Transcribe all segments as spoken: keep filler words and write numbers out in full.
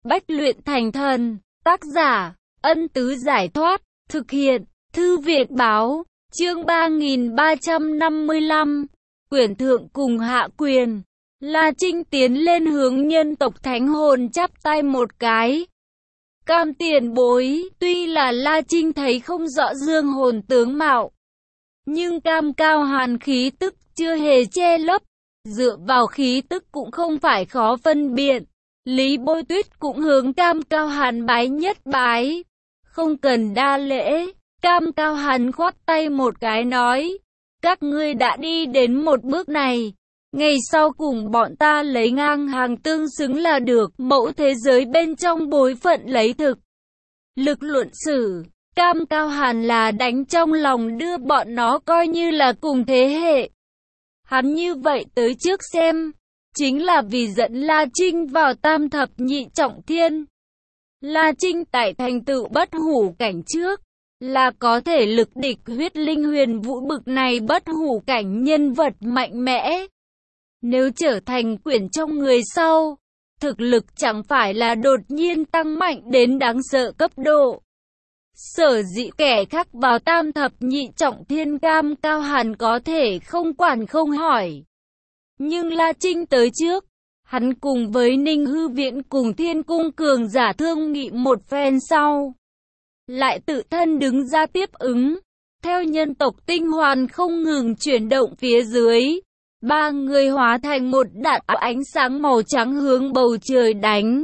Bách luyện thành thần. Tác giả, Ân Tứ Giải Thoát. Thực hiện, Thư Viện Báo. Chương ba nghìn ba trăm năm mươi lăm. Quyển thượng cùng hạ quyền. La Trinh tiến lên hướng nhân tộc thánh hồn chắp tay một cái. Cam tiền bối, tuy là La Trinh thấy không rõ dương hồn tướng mạo, nhưng cam cao hàn khí tức chưa hề che lấp, dựa vào khí tức cũng không phải khó phân biệt. Lý Bôi Tuyết cũng hướng cam cao hàn bái nhất bái, không cần đa lễ. Cam cao hàn khoát tay một cái nói, các ngươi đã đi đến một bước này, ngày sau cùng bọn ta lấy ngang hàng tương xứng là được. Mẫu thế giới bên trong bối phận lấy thực lực luận xử, cam cao hàn là đánh trong lòng đưa bọn nó coi như là cùng thế hệ. Hắn như vậy tới trước xem, chính là vì dẫn La Trinh vào tam thập nhị trọng thiên. La Trinh tại thành tựu bất hủ cảnh trước, là có thể lực địch huyết linh huyền vũ bực này bất hủ cảnh nhân vật mạnh mẽ. Nếu trở thành quyển trong người sau, thực lực chẳng phải là đột nhiên tăng mạnh đến đáng sợ cấp độ. Sở dĩ kẻ khác vào tam thập nhị trọng thiên cam cao hàn có thể không quản không hỏi. Nhưng La Trinh tới trước, hắn cùng với Ninh Hư Viện cùng Thiên Cung cường giả thương nghị một phen sau, lại tự thân đứng ra tiếp ứng. Theo nhân tộc tinh hoàn không ngừng chuyển động phía dưới, ba người hóa thành một đạn ánh sáng màu trắng hướng bầu trời đánh.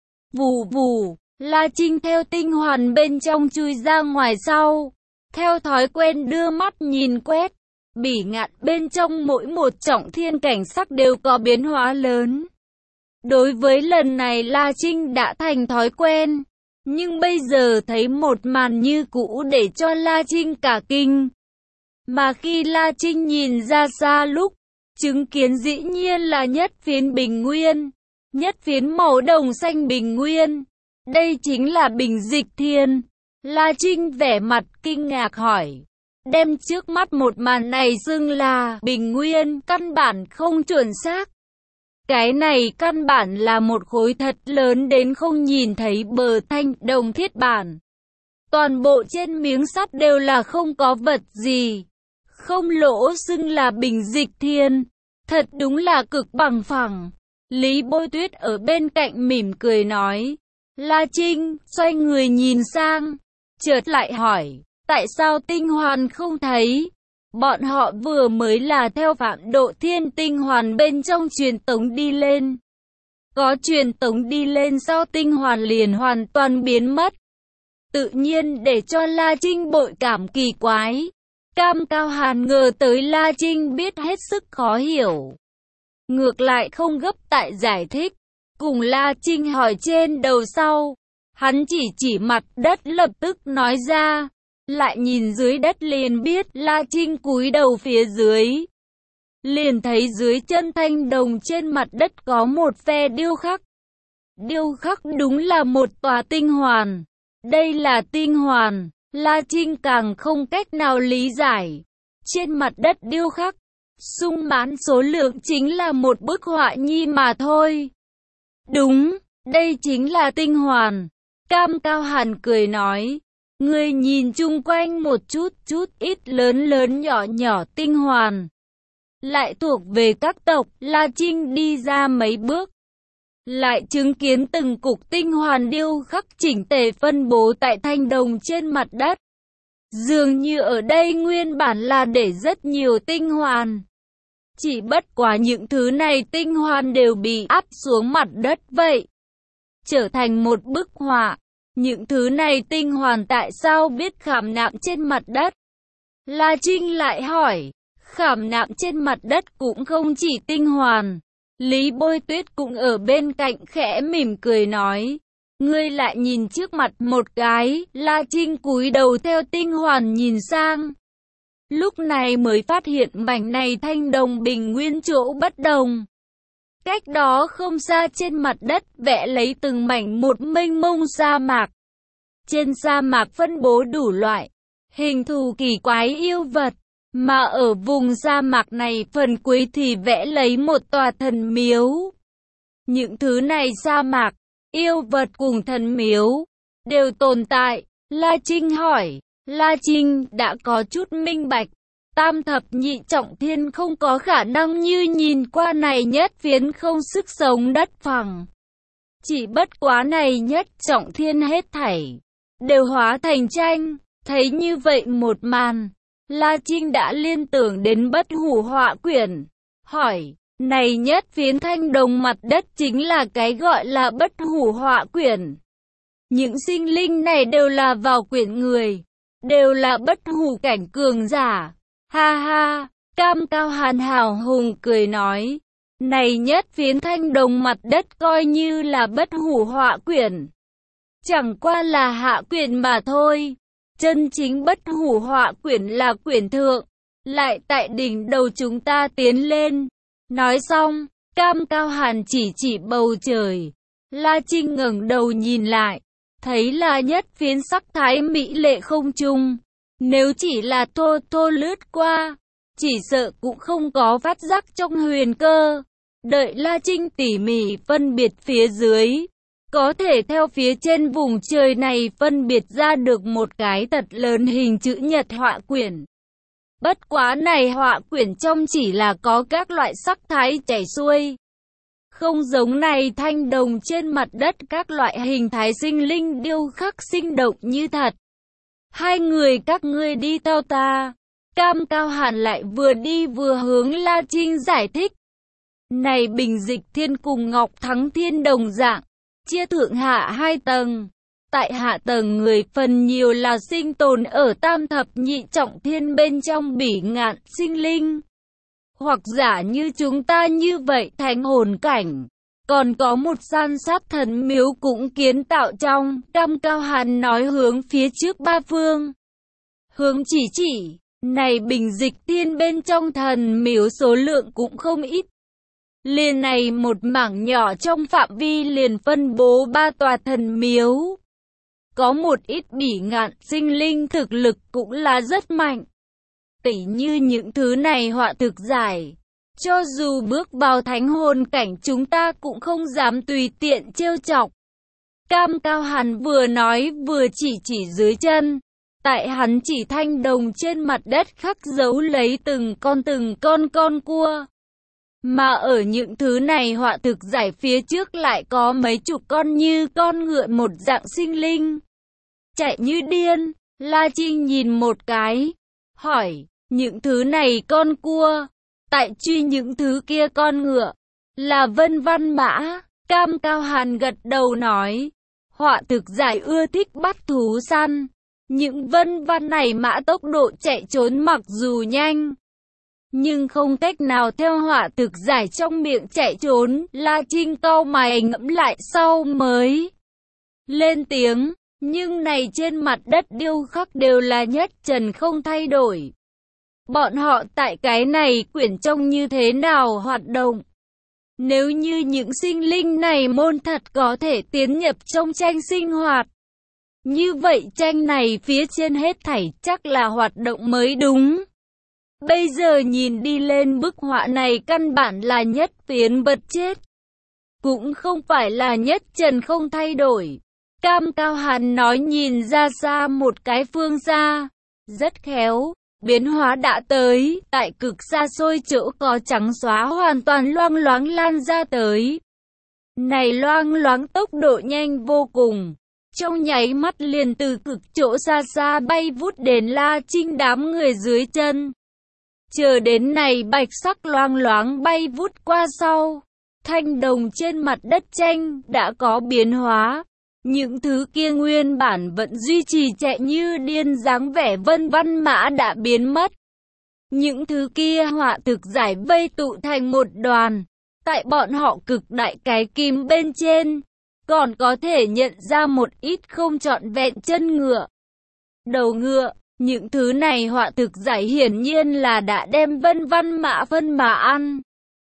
Vù vù, La Trinh theo tinh hoàn bên trong chui ra ngoài sau, theo thói quen đưa mắt nhìn quét. Bỉ ngạn bên trong mỗi một trọng thiên cảnh sắc đều có biến hóa lớn. Đối với lần này La Trinh đã thành thói quen, nhưng bây giờ thấy một màn như cũ để cho La Trinh cả kinh. Mà khi La Trinh nhìn ra xa lúc, chứng kiến dĩ nhiên là nhất phiến bình nguyên, nhất phiến màu đồng xanh bình nguyên. Đây chính là Bình Dịch Thiên. La Trinh vẻ mặt kinh ngạc hỏi, đem trước mắt một màn này xưng là bình nguyên, căn bản không chuẩn xác. Cái này căn bản là một khối thật lớn đến không nhìn thấy bờ thanh đồng thiết bản. Toàn bộ trên miếng sắt đều là không có vật gì, không lỗ xưng là Bình Dịch Thiên. Thật đúng là cực bằng phẳng. Lý Bôi Tuyết ở bên cạnh mỉm cười nói. La Trinh xoay người nhìn sang, chợt lại hỏi, tại sao tinh hoàn không thấy? Bọn họ vừa mới là theo Phạm Độ Thiên tinh hoàn bên trong truyền tống đi lên. Có truyền tống đi lên sau tinh hoàn liền hoàn toàn biến mất. Tự nhiên để cho La Trinh bội cảm kỳ quái. Cam cao hàn ngờ tới La Trinh biết hết sức khó hiểu, ngược lại không gấp tại giải thích. Cùng La Trinh hỏi trên đầu sau, hắn chỉ chỉ mặt đất lập tức nói ra, lại nhìn dưới đất liền biết. La Trinh cúi đầu phía dưới, liền thấy dưới chân thanh đồng trên mặt đất có một phe điêu khắc. Điêu khắc đúng là một tòa tinh hoàn. Đây là tinh hoàn, La Trinh càng không cách nào lý giải. Trên mặt đất điêu khắc, sung mãn số lượng chính là một bức họa nhi mà thôi. Đúng, đây chính là tinh hoàn. Cam cao hàn cười nói, ngươi nhìn chung quanh một chút, chút ít lớn lớn nhỏ nhỏ tinh hoàn, lại thuộc về các tộc. La Trinh đi ra mấy bước, lại chứng kiến từng cục tinh hoàn điêu khắc chỉnh tề phân bố tại thanh đồng trên mặt đất. Dường như ở đây nguyên bản là để rất nhiều tinh hoàn. Chỉ bất quá những thứ này tinh hoàn đều bị áp xuống mặt đất vậy, trở thành một bức họa. Những thứ này tinh hoàn tại sao biết khảm nạm trên mặt đất? La Trinh lại hỏi, khảm nạm trên mặt đất cũng không chỉ tinh hoàn. Lý Bôi Tuyết cũng ở bên cạnh khẽ mỉm cười nói, ngươi lại nhìn trước mặt một cái. La Trinh cúi đầu theo tinh hoàn nhìn sang, lúc này mới phát hiện mảnh này thanh đồng bình nguyên chỗ bất đồng. Cách đó không xa trên mặt đất vẽ lấy từng mảnh một mênh mông sa mạc. Trên sa mạc phân bố đủ loại hình thù kỳ quái yêu vật, mà ở vùng sa mạc này phần cuối thì vẽ lấy một tòa thần miếu. Những thứ này sa mạc, yêu vật cùng thần miếu, đều tồn tại. La Trinh hỏi, La Trinh đã có chút minh bạch. Tam thập nhị trọng thiên không có khả năng như nhìn qua này nhất phiến không sức sống đất phẳng. Chỉ bất quá này nhất trọng thiên hết thảy đều hóa thành tranh. Thấy như vậy một màn, La Trinh đã liên tưởng đến Bất Hủ Họa Quyển, hỏi, này nhất phiến thanh đồng mặt đất chính là cái gọi là Bất Hủ Họa Quyển. Những sinh linh này đều là vào quyển người, đều là bất hủ cảnh cường giả. Ha ha, Cam Cao Hàn hào hùng cười nói, này nhất phiến thanh đồng mặt đất coi như là Bất Hủ Họa Quyển, chẳng qua là hạ quyển mà thôi. Chân chính Bất Hủ Họa Quyển là quyển thượng, lại tại đỉnh đầu chúng ta tiến lên. Nói xong, Cam Cao Hàn chỉ chỉ bầu trời. La Trinh ngẩng đầu nhìn lại, thấy là nhất phiến sắc thái mỹ lệ không trung. Nếu chỉ là thô thô lướt qua, chỉ sợ cũng không có phát giác trong huyền cơ. Đợi La Trinh tỉ mỉ phân biệt phía dưới, có thể theo phía trên vùng trời này phân biệt ra được một cái thật lớn hình chữ nhật họa quyển. Bất quá này họa quyển trong chỉ là có các loại sắc thái chảy xuôi. Không giống này thanh đồng trên mặt đất các loại hình thái sinh linh điêu khắc sinh động như thật. Hai người các ngươi đi theo ta. Cam Cao Hàn lại vừa đi vừa hướng La Trinh giải thích. Này bình dịch thiên cùng Ngọc Thắng Thiên đồng dạng, chia thượng hạ hai tầng. Tại hạ tầng người phần nhiều là sinh tồn ở tam thập nhị trọng thiên bên trong bỉ ngạn sinh linh. Hoặc giả như chúng ta như vậy thánh hồn cảnh. Còn có một san sát thần miếu cũng kiến tạo trong. Cam Cao Hàn nói hướng phía trước ba phương. Hướng chỉ chỉ, này bình dịch thiên bên trong thần miếu số lượng cũng không ít. Liền này một mảng nhỏ trong phạm vi liền phân bố ba tòa thần miếu. Có một ít bỉ ngạn sinh linh thực lực cũng là rất mạnh. Tỉ như những thứ này họa thực giải. Cho dù bước vào thánh hồn cảnh chúng ta cũng không dám tùy tiện trêu chọc. Cam Cao Hàn vừa nói vừa chỉ chỉ dưới chân. Tại hắn chỉ thanh đồng trên mặt đất khắc dấu lấy từng con từng con con cua. Mà ở những thứ này họa thực giải phía trước lại có mấy chục con như con ngựa một dạng sinh linh. Chạy như điên, La Trinh nhìn một cái, hỏi, những thứ này con cua, tại truy những thứ kia con ngựa, là vân văn mã. Cam Cao Hàn gật đầu nói, họa thực giải ưa thích bắt thú săn. Những vân văn này mã tốc độ chạy trốn mặc dù nhanh, nhưng không cách nào theo họa thực giải trong miệng chạy trốn. La Trinh cau mày ngẫm lại sau mới lên tiếng, nhưng này trên mặt đất điêu khắc đều là nhất trần không thay đổi. Bọn họ tại cái này quyển trông như thế nào hoạt động? Nếu như những sinh linh này môn thật có thể tiến nhập trong tranh sinh hoạt, như vậy tranh này phía trên hết thảy chắc là hoạt động mới đúng. Bây giờ nhìn đi lên bức họa này căn bản là nhất phiến vật chết, cũng không phải là nhất trần không thay đổi. Cam Cao Hàn nói nhìn ra xa một cái phương xa, rất khéo, biến hóa đã tới, tại cực xa xôi chỗ có trắng xóa hoàn toàn loang loáng lan ra tới. Này loang loáng tốc độ nhanh vô cùng, trong nháy mắt liền từ cực chỗ xa xa bay vút đến La Trinh đám người dưới chân. Chờ đến này bạch sắc loang loáng bay vút qua sau, thanh đồng trên mặt đất tranh đã có biến hóa. Những thứ kia nguyên bản vẫn duy trì chạy như điên dáng vẻ vân văn mã đã biến mất. Những thứ kia họa thực giải vây tụ thành một đoàn. Tại bọn họ cực đại cái kim bên trên, còn có thể nhận ra một ít không trọn vẹn chân ngựa, đầu ngựa. Những thứ này họa thực giải hiển nhiên là đã đem vân văn mã phân mà ăn.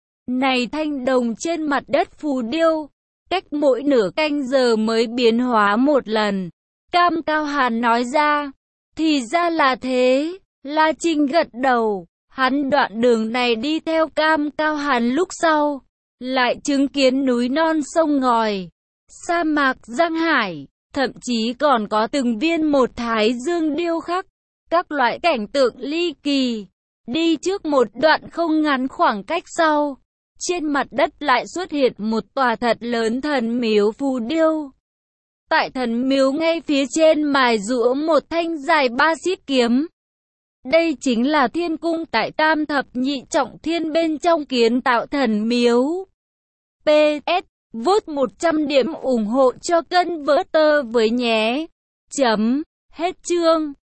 Này thanh đồng trên mặt đất phù điêu, cách mỗi nửa canh giờ mới biến hóa một lần. Cam Cao Hàn nói ra, thì ra là thế. La Trinh gật đầu, hắn đoạn đường này đi theo Cam Cao Hàn lúc sau, lại chứng kiến núi non sông ngòi. sa mạc Giang Hải, thậm chí còn có từng viên một thái dương điêu khắc, các loại cảnh tượng ly kỳ. Đi trước một đoạn không ngắn khoảng cách sau, trên mặt đất lại xuất hiện một tòa thật lớn thần miếu phù điêu. Tại thần miếu ngay phía trên mài giũa một thanh dài ba xích kiếm. Đây chính là thiên cung tại Tam Thập Nhị Trọng Thiên bên trong kiến tạo thần miếu. pê ét Vote một trăm điểm ủng hộ cho kênh Vỡ Tơ với nhé. Chấm. Hết chương.